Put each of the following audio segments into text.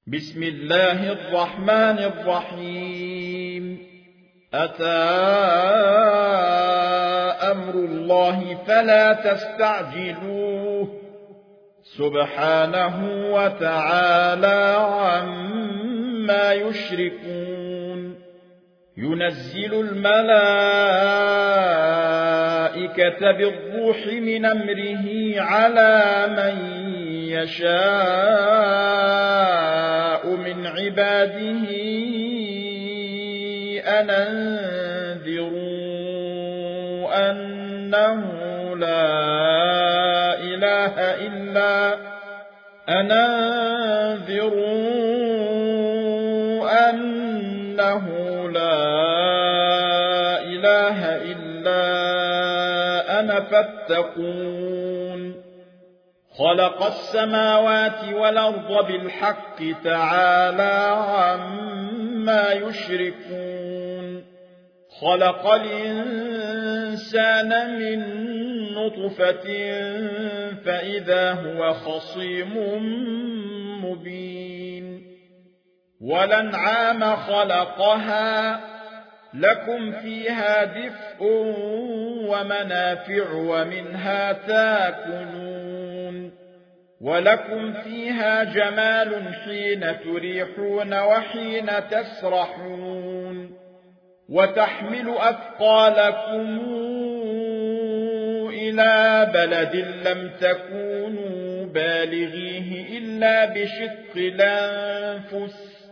بسم الله الرحمن الرحيم. أتى أمر الله فلا تستعجلوه سبحانه وتعالى عما يشركون. ينزل الملائكة بالروح من أمره على من يشاء من عباده أن أنذروا أنه لا إله إلا أنا فاتقون. خلق السماوات والأرض بالحق تعالى عما يشركون. خلق الإنسان من نطفة فإذا هو خصيم مبين. والأنعام خلقها لكم فيها دفء ومنافع ومنها تاكلون. ولكم فيها جمال حين تريحون وحين تسرحون. وتحمل أثقالكم إلى بلد لم تكونوا بالغيه إلا بشق الأنفس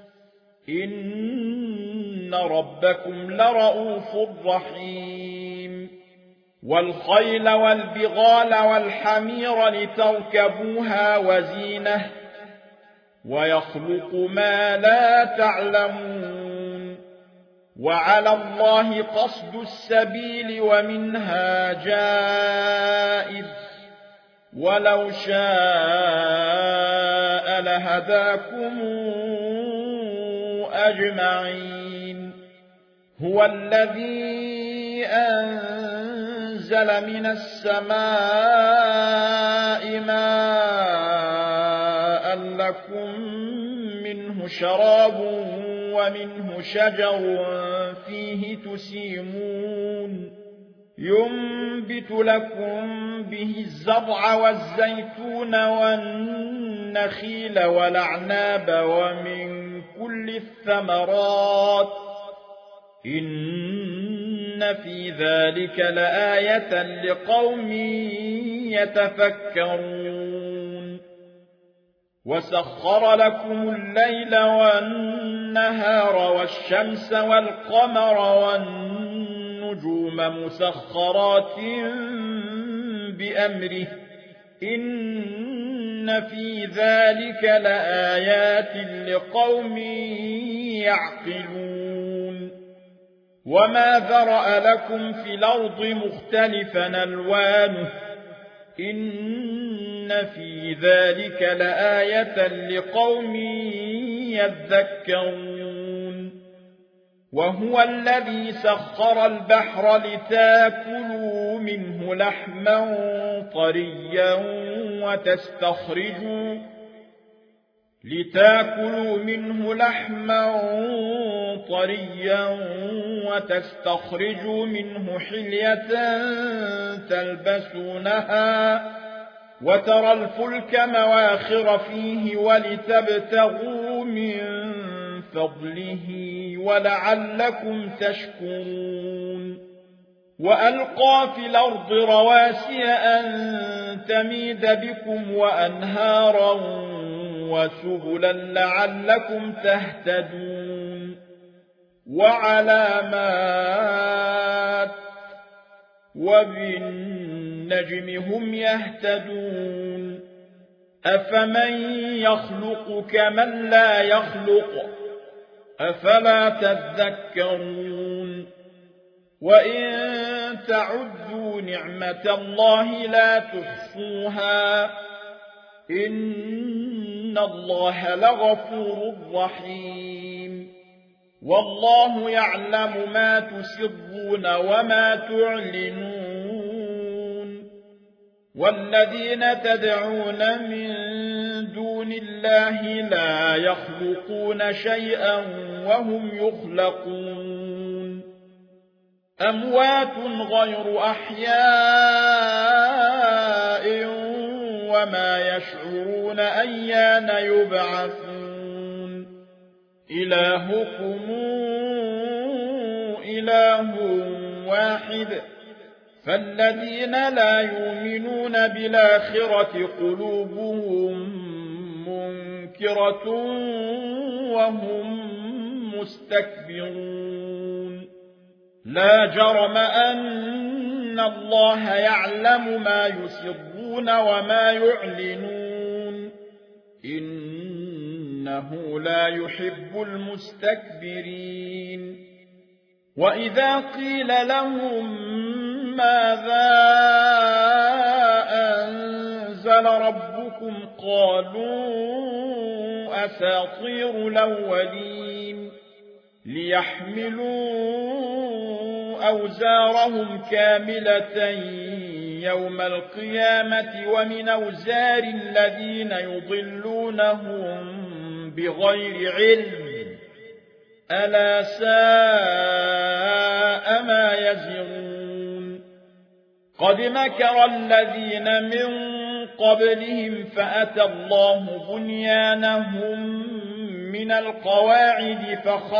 إن ربكم لرؤوف رحيم. والخيل والبغال والحمير لتركبوها وزينة ويخلق ما لا تعلمون. وعلى الله قصد السبيل ومنها جائر ولو شاء لهداكم أجمعين. هو الذي أنزل من السماء ماء لكم منه شراب ومنه شجر فيه تسيمون. ينبت لكم به الزرع والزيتون والنخيل والأعناب ومن كل الثمرات إن في ذلك لآية لقوم يتفكرون. وسخر لكم الليل والنهار والشمس والقمر والنجوم مسخرات بأمره إن في ذلك لآيات لقوم يعقلون. وما ذرأ لكم في الأرض مختلفا ألوانه إن في ذلك لآية لقوم يذكرون. وهو الذي سخر البحر لتاكلوا منه لحما طريا وتستخرجوا منه حلية تلبسونها وترى الفلك مواخر فيه ولتبتغوا من فضله ولعلكم تشكرون. وألقى في الأرض رواسي أن تميد بكم وأنهارا وسبلا لعلكم تهتدون. وعلامات وبالنجم هم يهتدون. أفمن يخلق كمن لا يخلق أفلا تذكرون. وإن تعدوا نعمة الله لا تحصوها إن الله لغفور رحيم. والله يعلم ما تسرون وما تعلنون. والذين تدعون من دون دون الله لا يخلقون شيئا وهم يخلقون أموات غير أحياء وما يشعرون أيان يبعثون إلهكم إله واحد فالذين لا يؤمنون بالآخرة قلوبهم منكرة وهم مستكبرون لا جرم أن الله يعلم ما يسرون وما يعلنون إنه لا يحب المستكبرين وإذا قيل لهم ماذا أنزل ربكم قالوا أساطير الأولين ليحملوا أوزارهم كاملة يوم القيامة ومن أوزار الذين يضلونهم بغير علم ألا ساء ما يزرون قد مكر الذين من قبلهم فأتى الله بنيانهم من القواعد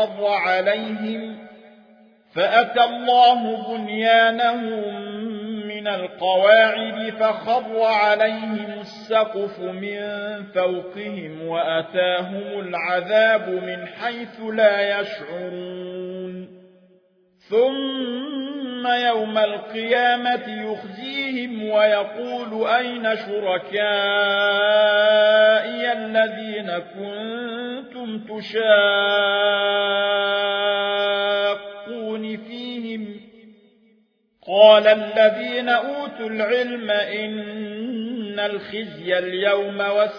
فخر عليهم السقف من فوقهم وأتاهم العذاب من حيث لا يشعرون ثم يوم القيامة يخزيهم ويقول أين شركائي الذين كنتم تشاقون فيهم قال الذين أوتوا العلم إن الخزي اليوم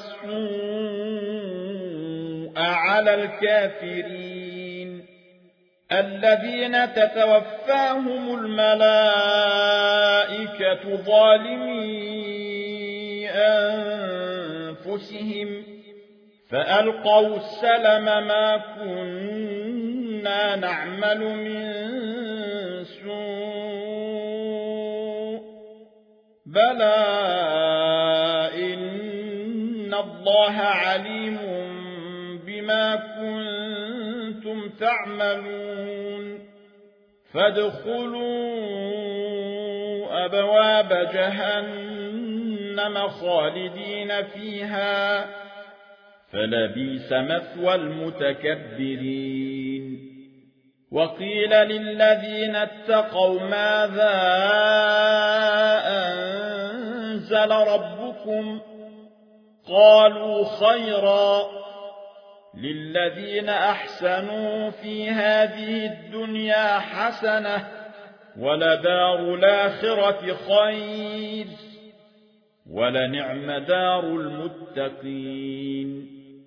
والسوء على الكافرين الذين تتوفاهم الملائكة ظالمي أنفسهم فألقوا السلم ما كنا نعمل من سوء بلى إن الله عليم بما كنتم تعملون فادخلوا أبواب جهنم خالدين فيها فلبئس مثوى المتكبرين وقيل للذين اتقوا ماذا أنزل ربكم قالوا خيرا للذين أحسنوا في هذه الدنيا حسنة ولدار الآخرة خير ولنعم دار المتقين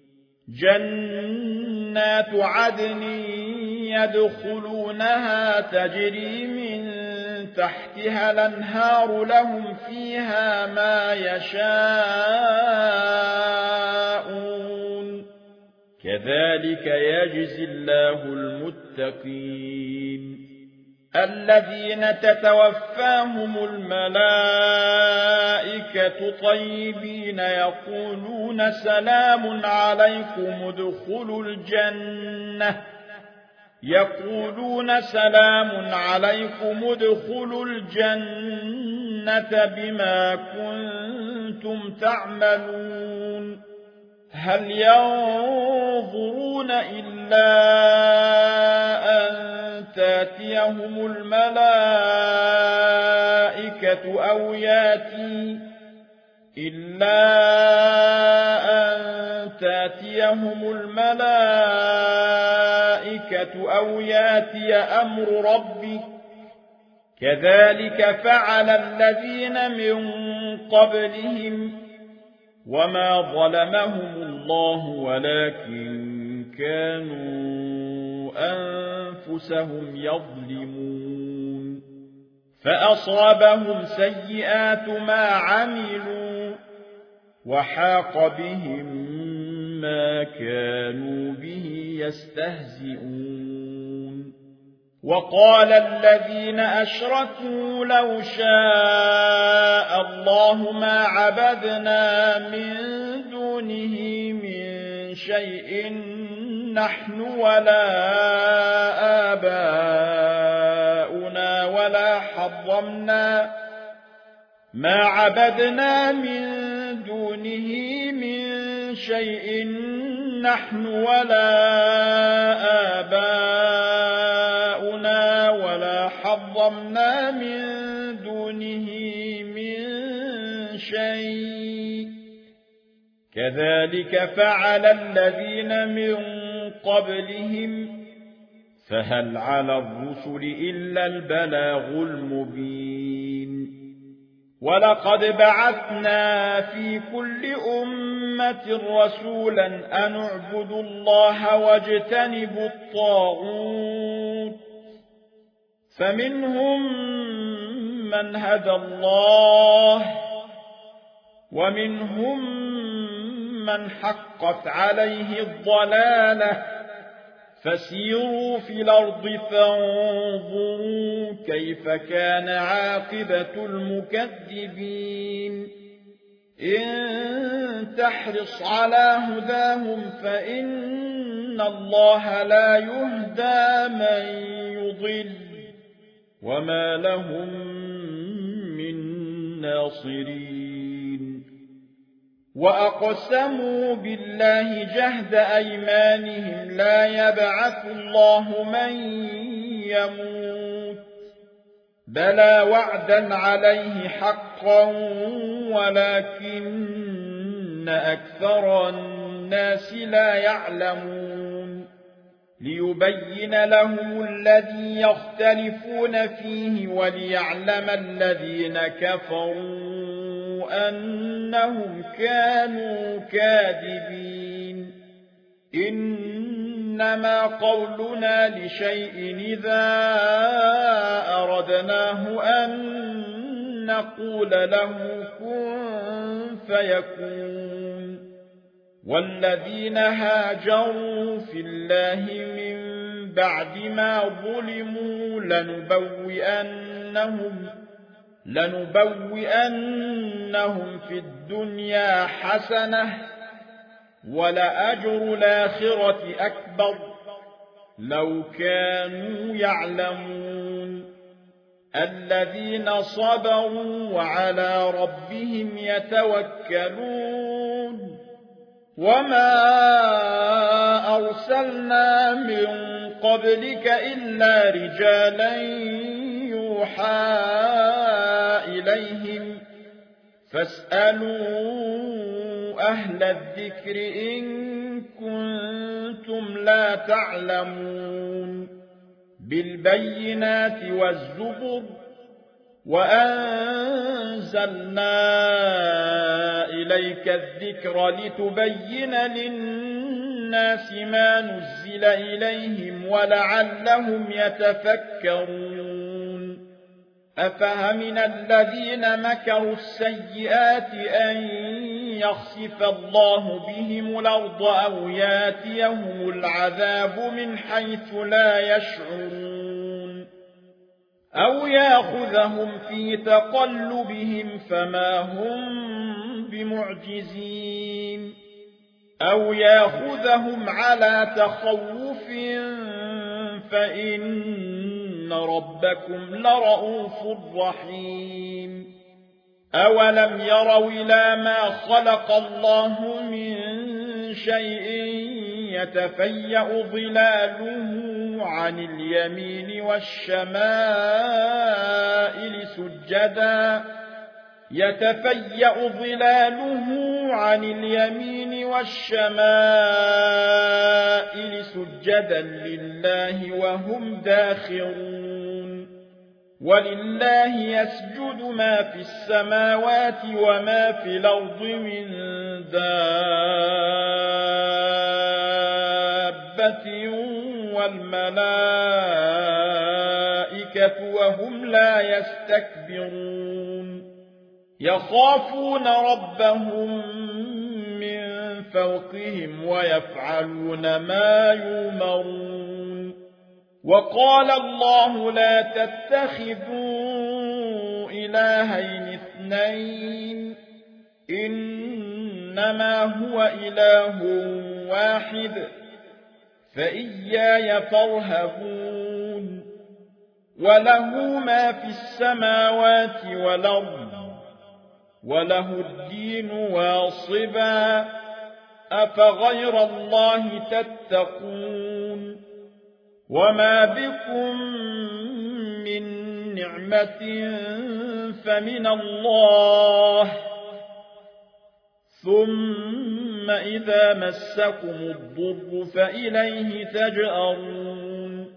جنات عدن يدخلونها تجري من تحتها الأنهار لهم فيها ما يشاءون كذلك يجزي الله المتقين الذين تتوفاهم الملائكة طيبين يقولون سلام عليكم ادخلوا الجنة بما كنتم تعملون هل ينظرون إلا أن تأتيهم الملائكة أو ياتي أمر ربك كذلك فعل الذين من قبلهم وما ظلمهم الله ولكن كانوا أنفسهم يظلمون فأصابهم سيئات ما عملوا وحاق بهم ما كانوا به يستهزئون وقال الذين أشركوا لو شاء الله ما عبدنا من دونه من شيء نحن ولا آباؤنا ولا حرمنا ما عبدنا من دونه من شيء نحن ولا آباؤنا ولا حرمنا من دونه من شيء كذلك فعل الذين من قبلهم فهل على الرسل إلا البلاغ المبين ولقد بعثنا في كل أمة رسولا أن اعبدوا الله واجتنبوا الطاغوت فمنهم من هدى الله ومنهم من حقت عليه الضلالة فسيروا في الأرض فانظروا كيف كان عاقبة المكذبين إن تحرص على هداهم فإن الله لا يهدى من يضل وما لهم من ناصرين وأقسموا بالله جهد أيمانهم لا يبعث الله من يموت بلى وعدا عليه حقا ولكن أكثر الناس لا يعلمون ليبين لهم الذي يختلفون فيه وليعلم الذين كفروا أنهم كانوا كاذبين إنما قولنا لشيء إذا أردناه أن نقول له كن فيكون والذين هاجروا في الله من بعد ما ظلموا لنبوئنهم في الدنيا حسنة ولأجر الآخرة أكبر لو كانوا يعلمون الذين صبروا وعلى ربهم يتوكلون وما أرسلنا من قبلك إلا رجالا يوحى إليهم فاسألوا أهل الذكر إن كنتم لا تعلمون بالبينات والزبر وأنزلنا إليك الذكر لتبين للناس ما نزل إليهم ولعلهم يتفكرون أفمن الذين مكروا السيئات أن يخسف الله بهم الأرض أو ياتيهم العذاب من حيث لا يشعرون أو يأخذهم في تقلبهم فما هم بمعجزين أو يأخذهم على تخوف فإن ربكم لرؤوف رحيم أولم يروا إلى ما خلق الله من شيء يتفيأ ظلاله عن اليمين والشمائل سجدا يتفيأ ظلاله عن اليمين والشمائل سجدا لله وهم داخرون ولله يسجد ما في السماوات وما في الأرض من دابة والملائكة وهم لا يستكبرون يخافون ربهم من فوقهم ويفعلون ما يؤمرون. وقال الله لا تتخذوا إلهين اثنين إنما هو إله واحد فإياي فارهبون. وله ما في السماوات والأرض وله الدين واصبا أفغير الله تتقون. وما بكم من نعمة فمن الله ثم إذا مسكم الضر فإليه تجأرون.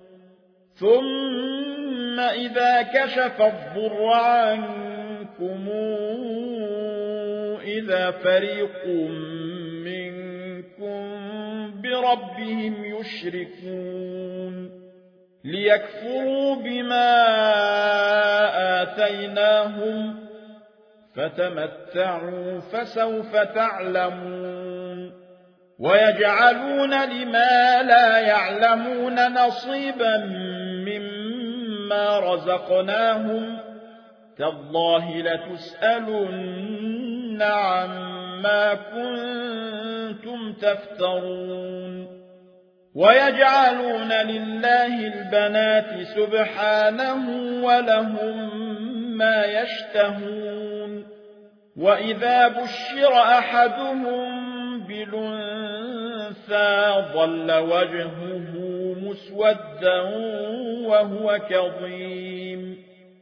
ثم إذا كشف الضر عنكم إذا فريق منكم بربهم يشركون ليكفروا بما آتيناهم فتمتعوا فسوف تعلمون. ويجعلون لما لا يعلمون نصيبا مما رزقناهم تالله لتسألن عما كنتم تفترون. ويجعلون لله البنات سبحانه ولهم ما يشتهون. وإذا بشر أحدهم بالأنثى ظل وجهه مسودا وهو كظيم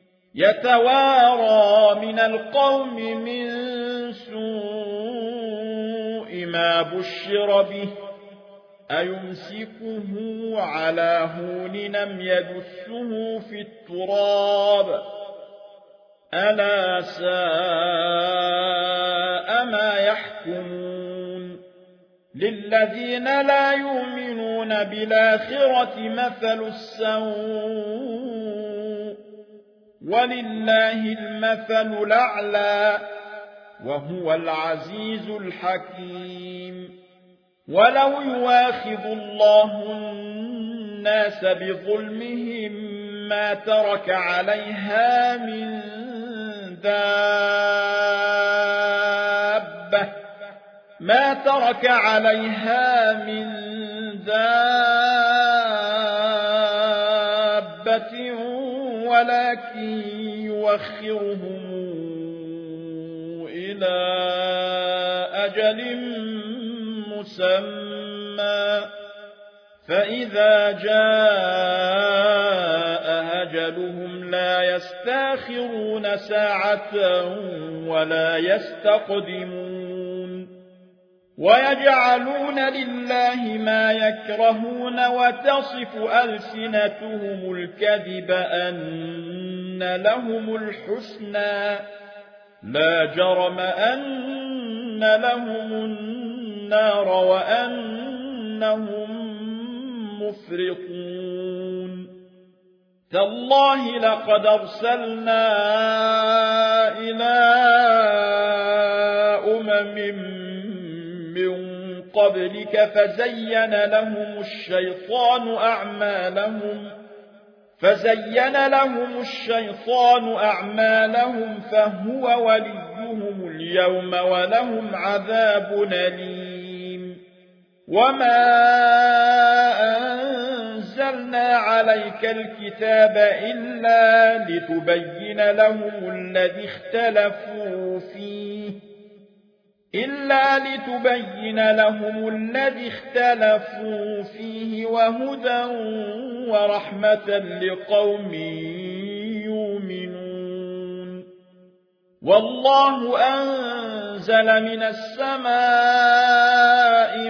يتوارى من القوم من سوء ما بشر به أيمسكه على هون أم يدسه في التراب ألا ساء ما يحكمون. للذين لا يؤمنون بالآخرة مثل السوء ولله المثل الأعلى وهو العزيز الحكيم. ولو يواخذ الله الناس بظلمهم ما ترك عليها من دابة ولكن يوخرهم إلى أجل مسمى فإذا جاء أجلهم لا يستاخرون ساعة ولا يستقدمون. ويجعلون لله ما يكرهون وتصف ألسنتهم الكذب أن لهم الحسنى لا جرم أن لهم النار وأنهم مفرطون. تالله لقد أرسلنا إلى من قبلك فزين لهم الشيطان أعمالهم فهو وليهم اليوم ولهم عذاب أليم. وما أنزلنا عليك الكتاب إلا لتبين لهم الذي اختلفوا فيه وهدى ورحمة لقوم يؤمنون. والله أنزل من السماء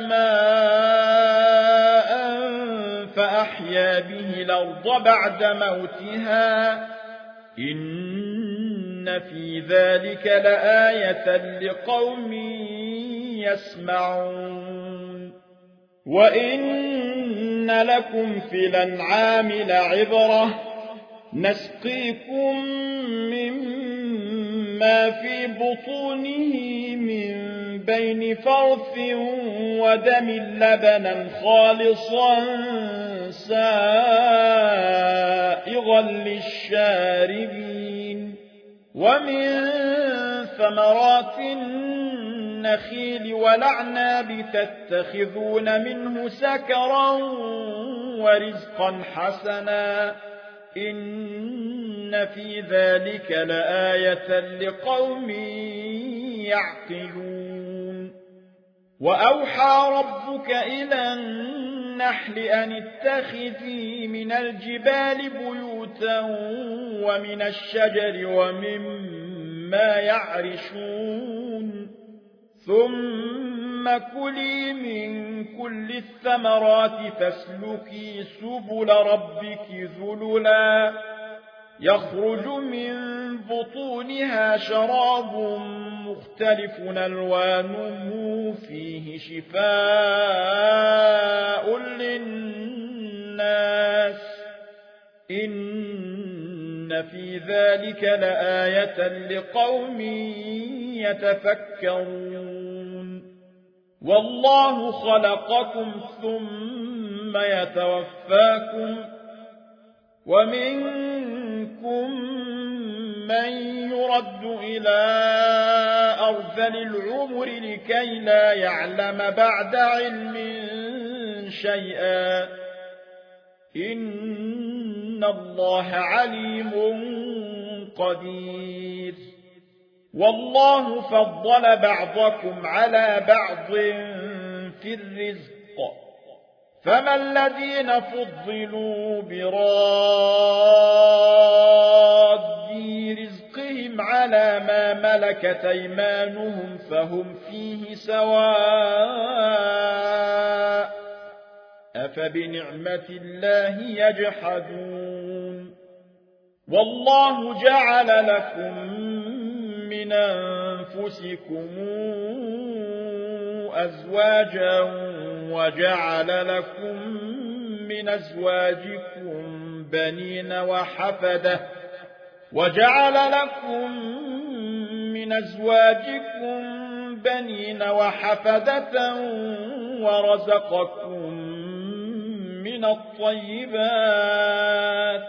ماء فأحيا به الأرض بعد موتها إن في ذلك لآية لقوم يسمعون. وإن لكم في الأنعام لعبرة نسقيكم ما في بطونه من بين فرث ودم لبنا خالصا سائغا للشاربين ومن ثمرات النخيل والأعناب تتخذون منه سكرا ورزقا حسنا إن في ذلك لآية لقوم يعقلون وأوحى ربك إلى النحل أن اتخذي من الجبال بيوتا ومن الشجر ومما يعرشون ثم كلي من كل الثمرات فاسلكي سبل ربك ذللا يخرج من بطونها شراب مختلف ألوانه فيه شفاء للناس إن في ذلك لآية لقوم يتفكرون والله خلقكم ثم يتوفاكم ومنكم من يرد إلى أرذل العمر لكي لا يعلم بعد علم شيئا إن الله عليم قدير والله فضل بعضكم على بعض في الرزق فما الذين فضلوا براد رزقهم على ما ملكت أيمانهم فهم فيه سواء أفبنعمة الله يجحدون والله جعل لكم من أنفسكم أزواجا وجعل لكم من أزواجكم بنين وحفدة ورزقكم من الطيبات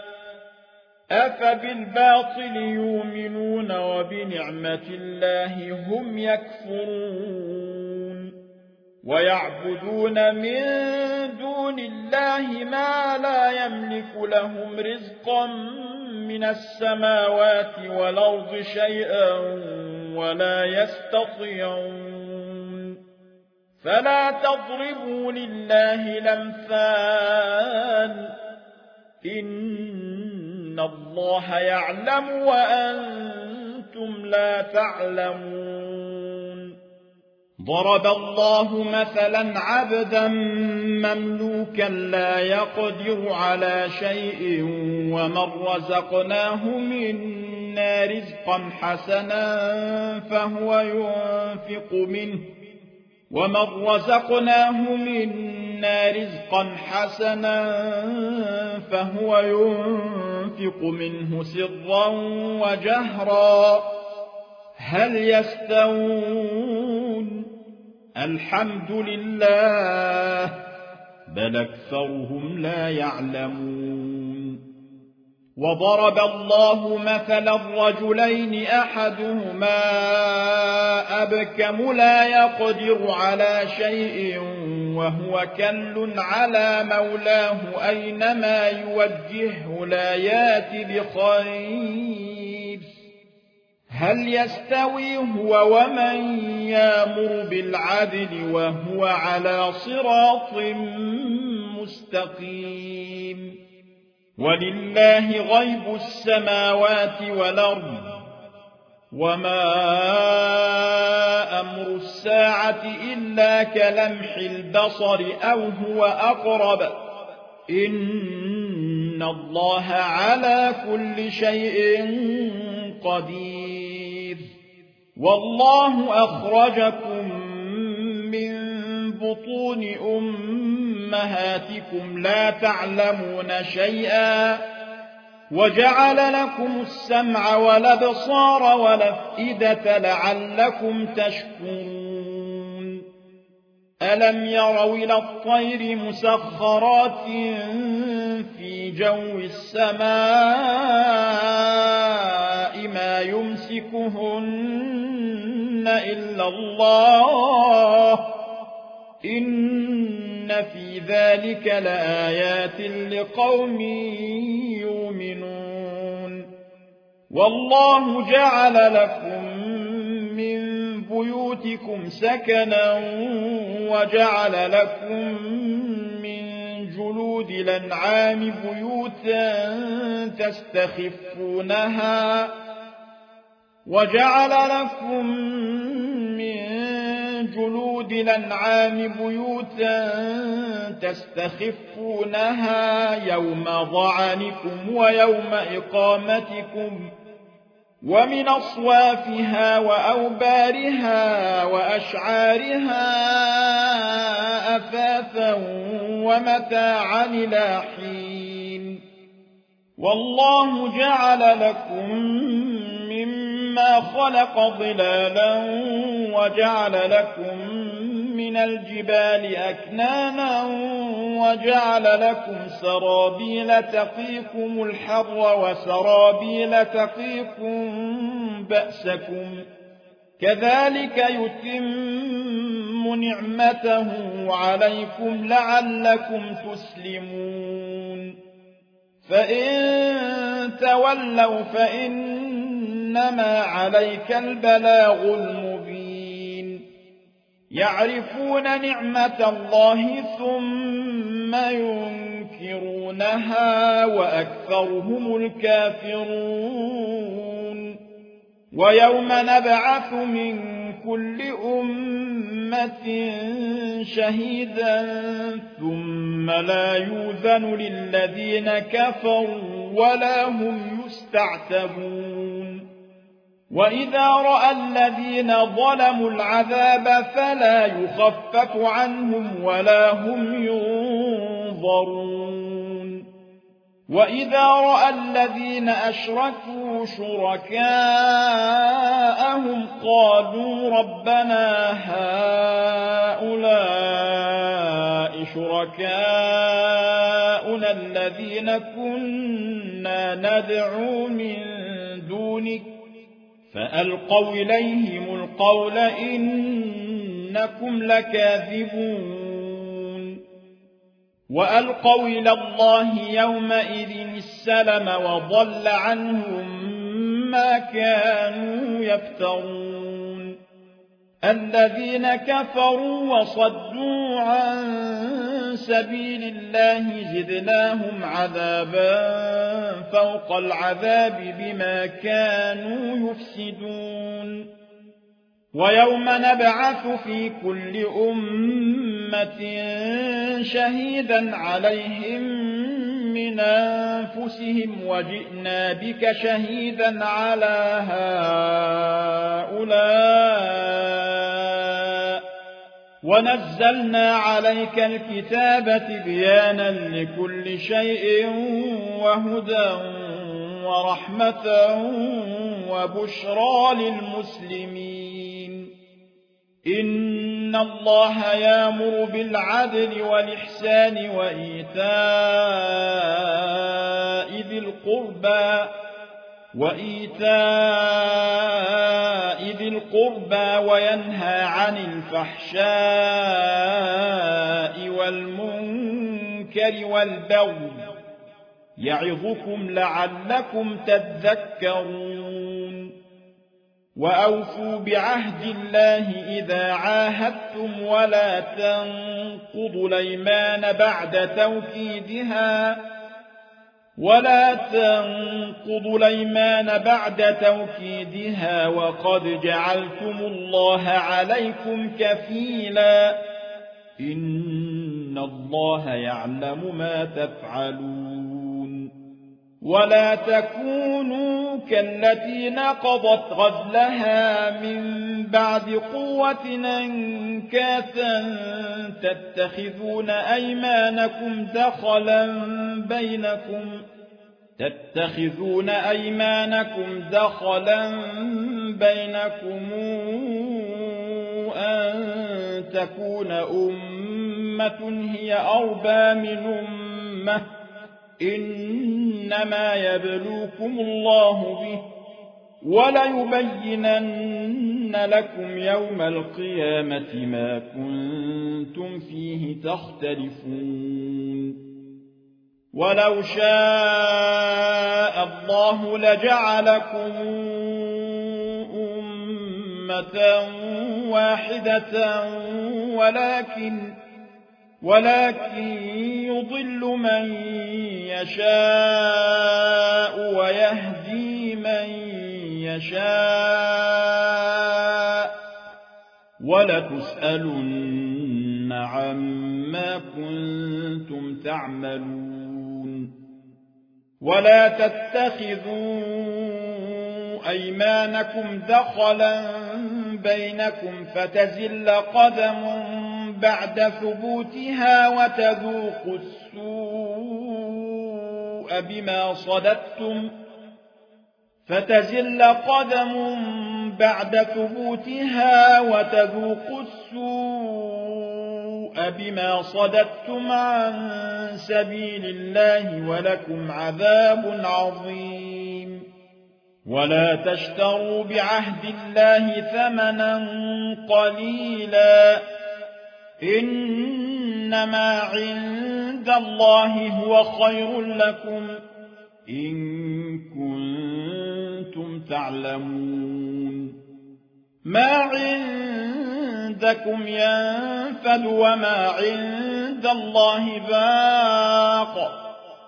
أفبالباطل يؤمنون وبنعمة الله هم يكفرون ويعبدون من دون الله ما لا يملك لهم رزقا من السماوات والأرض شيئا ولا يستطيعون فلا تضربوا لله الأمثال إن الله يعلم وأنتم لا تعلمون ضرب الله مثلا عبدا مملوكا لا يقدر على شيء ومن رزقناه منا رزقا حسنا فهو ينفق منه سرا وجهرا هل يستوون الحمد لله بل أكثرهم لا يعلمون وضرب الله مثلا الرجلين أحدهما أبكم لا يقدر على شيء وهو كل على مولاه أينما يوجهه لا يأت بخير هل يستوي هو ومن يأمر بالعدل وهو على صراط مستقيم ولله غيب السماوات والأرض وما أمر الساعة إلا كلمح البصر أو هو أقرب إن الله على كل شيء قدير والله أخرجكم من بطون أمهاتكم لا تعلمون شيئا وجعل لكم السمع والأبصار والأفئدة لعلكم تشكرون ألم يروا إلى الطير مسخرات في جو السماء ما يمسكهن إلا الله إن في ذلك لآيات لقوم يؤمنون والله جعل لكم من بيوتكم سكنا وجعل لكم من جلود الأنعام بيوتا تستخفونها يوم ظعنكم ويوم إقامتكم ومن أصوافها وأوبارها وأشعارها أثاثا ومتاعا إلى حين والله جعل لكم مما خلق ظلالا وجعل لكم من الجبال أكنانا وجعل لكم سرابيل تقيكم الحر وسرابيل تقيكم بأسكم كذلك يتم نعمته عليكم لعلكم تسلمون فإن تولوا فإنما عليك البلاغ المبين يعرفون نعمة الله ثم ينكرونها وأكثرهم الكافرون ويوم نبعث من كل أمة شهيدا ثم لا يؤذن للذين كفروا ولا هم يستعتبون وإذا رأى الذين ظلموا العذاب فلا يخفف عنهم ولا هم ينظرون وإذا رأى الذين أشركوا شركاءهم قالوا ربنا هؤلاء شركاؤنا الذين كنا ندعو من دونك فألقوا إليهم القول إنكم لكاذبون وألقوا إلى الله يومئذ السلم وضل عنهم ما كانوا يفترون الذين كفروا وصدوا عن سبيل الله زدناهم عذابا فوق العذاب بما كانوا يفسدون ويوم نبعث في كل أمة شهيدا عليهم من أنفسهم وجئنا بك شهيدا على هؤلاء ونزلنا عليك الكتاب تبيانا لكل شيء وهدى ورحمة وبشرى للمسلمين إن الله يأمر بالعدل والإحسان وإيتاء ذي القربى وينهى عن الفحشاء والمنكر والبغي يعظكم لعلكم تذكرون وأوفوا بعهد الله إذا عاهدتم ولا تنقضوا الأيمان بعد توكيدها وقد جعلتم الله عليكم كفيلا إن الله يعلم ما تفعلون ولا تكونوا كالتي نقضت غزلها من بعد قوة أنكاثا تتخذون أيمانكم دخلا بينكم تتخذون أيمانكم دخلا بينكم أن تكون أمة هي أربى من أمة إنما يبلوكم الله به وليبينن لكم يوم القيامة ما كنتم فيه تختلفون ولو شاء الله لجعلكم أمة واحدة ولكن يضل من يشاء ويهدي من يشاء ولتسألن عما كنتم تعملون ولا تتخذوا أيمانكم دخلا بينكم فتزل قدم بعد ثبوتها وتذوقوا السوء بما صددتم عن سبيل الله ولكم عذاب عظيم ولا تشتروا بعهد الله ثمنا قليلا إنما عند الله هو خير لكم إن كنتم تعلمون ما عندكم ينفد وما عند الله باق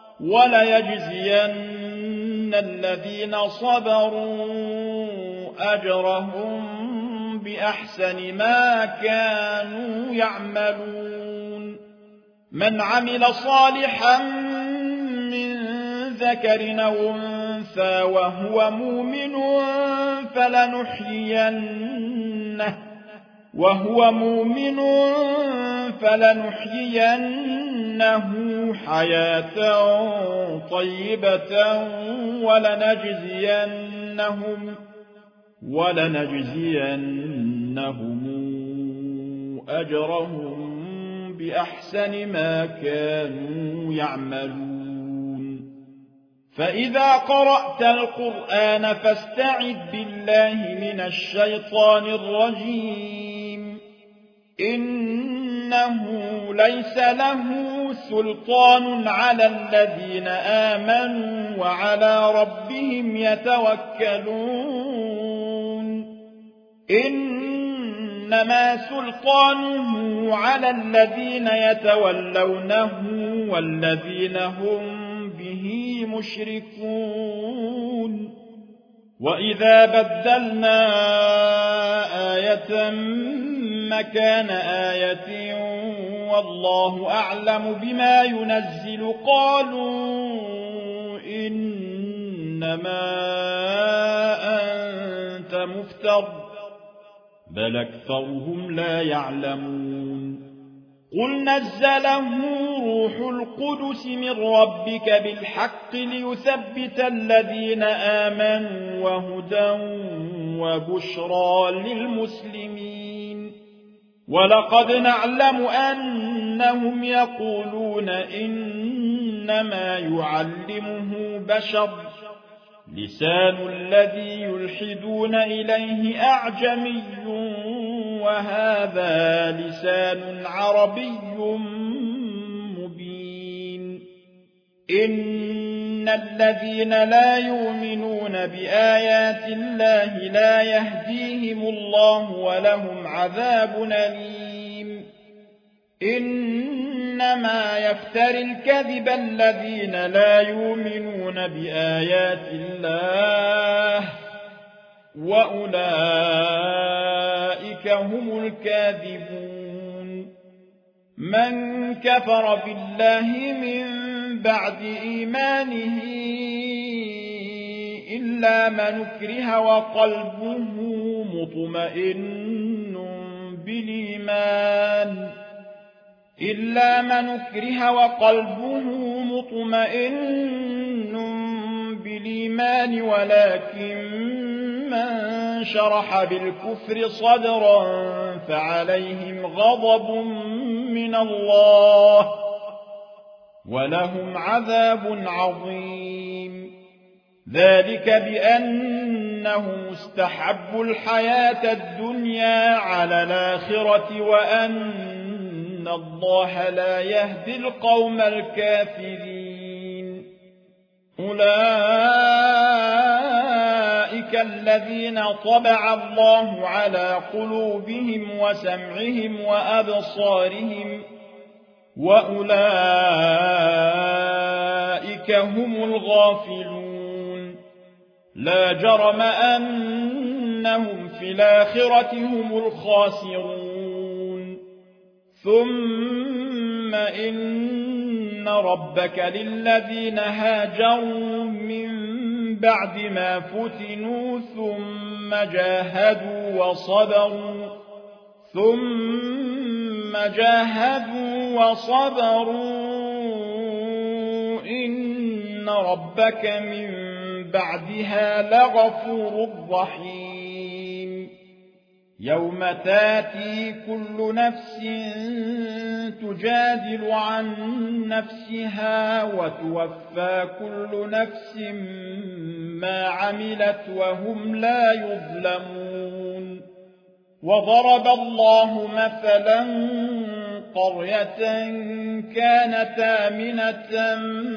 وليجزين الذين صبروا أجرهم بأحسن ما كانوا يعملون من عمل صالحا من ذكر أو أنثى وهو مؤمن فلنحيينه حياة طيبة ولنجزينهم أجرهم بأحسن ما كانوا يعملون فإذا قرأت القرآن فاستعذ بالله من الشيطان الرجيم إنه ليس له سلطان على الذين آمنوا وعلى ربهم يتوكلون إنما سلطانه على الذين يتولونه والذين هم به مشركون وإذا بدلنا آية مكان آية والله أعلم بما ينزل قالوا إنما أنت مفتر بل أكثرهم لا يعلمون قل نزله روح القدس من ربك بالحق ليثبت الذين آمنوا وهدى وبشرى للمسلمين ولقد نعلم أنهم يقولون إنما يعلمه بشر لسان الذي يلحدون إليه أعجمي وهذا لسان عربي مبين إن الذين لا يؤمنون بآيات الله لا يهديهم الله ولهم عذاب أليم إنما يفتري الكذب الذين لا يؤمنون بآيات الله وأولئك هم الكاذبون من كفر بالله من بعد إيمانه إلا من أكره وقلبه مطمئن بالإيمان ولكن من شرح بالكفر صدرا فعليهم غضب من الله ولهم عذاب عظيم. ذلك بأنهم استحبوا الحياة الدنيا على الآخرة وأن الله لا يهدي القوم الكافرين. أولئك الذين طبع الله على قلوبهم وسمعهم وأبصارهم وأولئك هم الغافلون. لا جرم أنهم في الآخرة هم الخاسرون. ثم إن ربك للذين هاجروا من بعد ما فتنوا ثم جاهدوا وصبروا إن ربك من بعدها لغفور رحيم. يوم تاتي كل نفس تجادل عن نفسها وتوفى كل نفس ما عملت وهم لا يظلمون. وضرب الله مثلا قرية كانت آمنة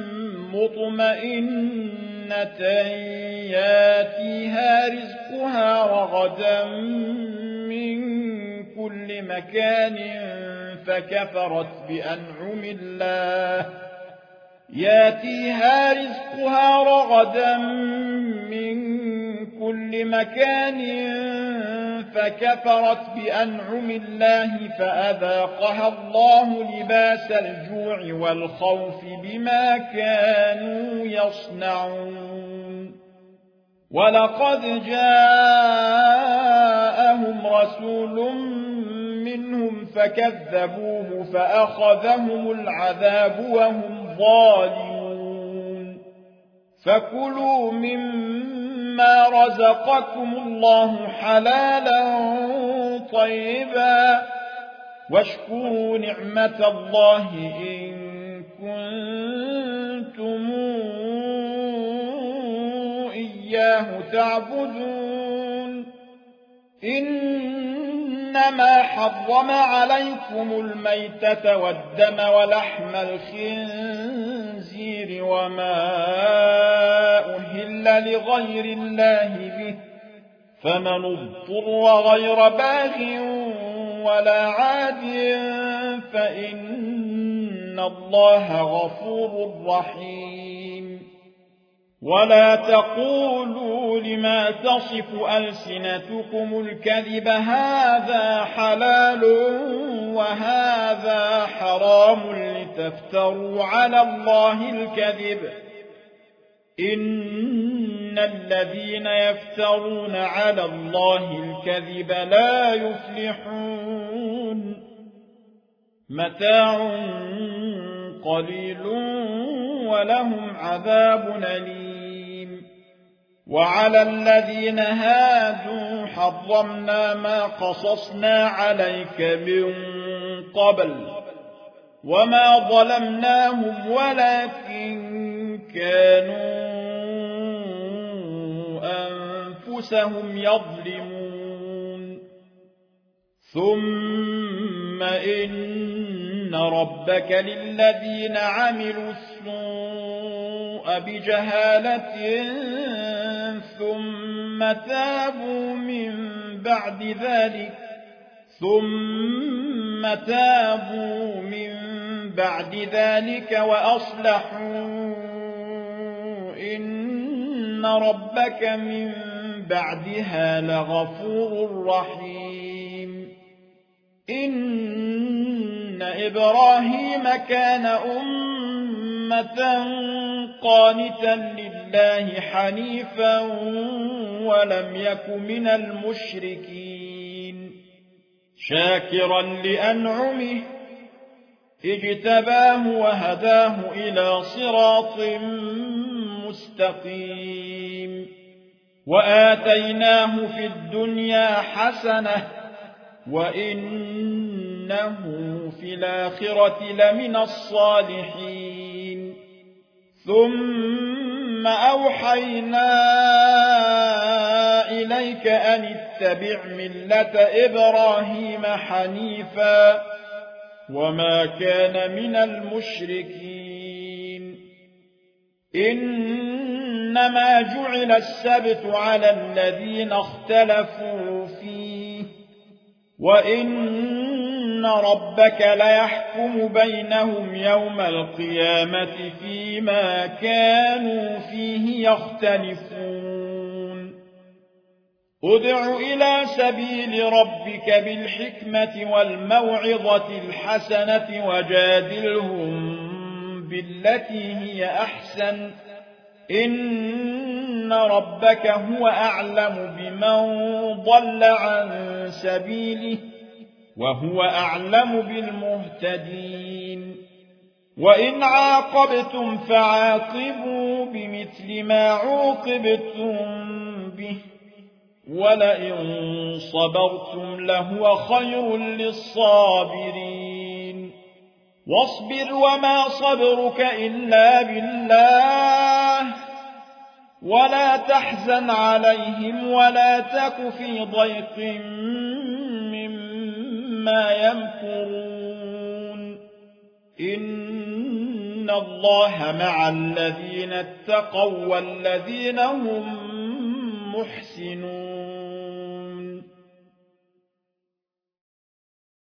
مطمئنة ياتيها رزقها رغدا من كل مكان فكفرت بأنعم الله فأذاقها الله لباس الجوع والخوف بما كانوا يصنعون. ولقد جاءهم رسول منهم فكذبوه فأخذهم العذاب وهم ظالمون. فكلوا مما رزقكم الله حلالا طيبا واشكروا نعمة الله إن كنتم إياه تعبدون. إنما حرم عليكم الميتة والدم ولحم الخنزير وما أهل لغير الله به فمن اضطر غير باغ ولا عاد فإن الله غفور رحيم. ولا تقولوا لما تصف ألسنتكم الكذب هذا حلال وهذا حرام لتفتروا على الله الكذب. إن الذين يفترون على الله الكذب لا يفلحون. متاع قليل ولهم عذاب أليم. وعلى الذين هادوا حرمنا ما قصصنا عليك من قبل وما ظلمناهم ولكن كانوا أنفسهم يظلمون. ثم إن ربك للذين عملوا السوء بجهالة ثم تابوا من بعد ذلك وأصلحوا إن ربك من بعدها لغفور رحيم. إن إبراهيم كان أمة قانتا لله حنيفا ولم يك من المشركين شاكرا لأنعمه اجتباه وهداه إلى صراط مستقيم وآتيناه في الدنيا حسنة وإنه في الآخرة لمن الصالحين ثم أوحينا إليك أن اتبع ملة إبراهيم حنيفا وما كان من المشركين إنما جعل السبت على الذين اختلفوا فيه وإن ربك ليحكم بينهم يوم القيامة فيما كانوا فيه يختلفون ادع إلى سبيل ربك بالحكمة والموعظة الحسنة وجادلهم بالتي هي أحسن إن ربك هو أعلم بمن ضل عن سبيله وهو أعلم بالمهتدين وإن عاقبتم فعاقبوا بمثل ما عوقبتم به ولئن صبرتم لهو خير للصابرين واصبر وما صبرك إلا بالله ولا تحزن عليهم ولا تك في ضيق مما يمكرون إن الله مع الذين اتقوا والذين هم محسنون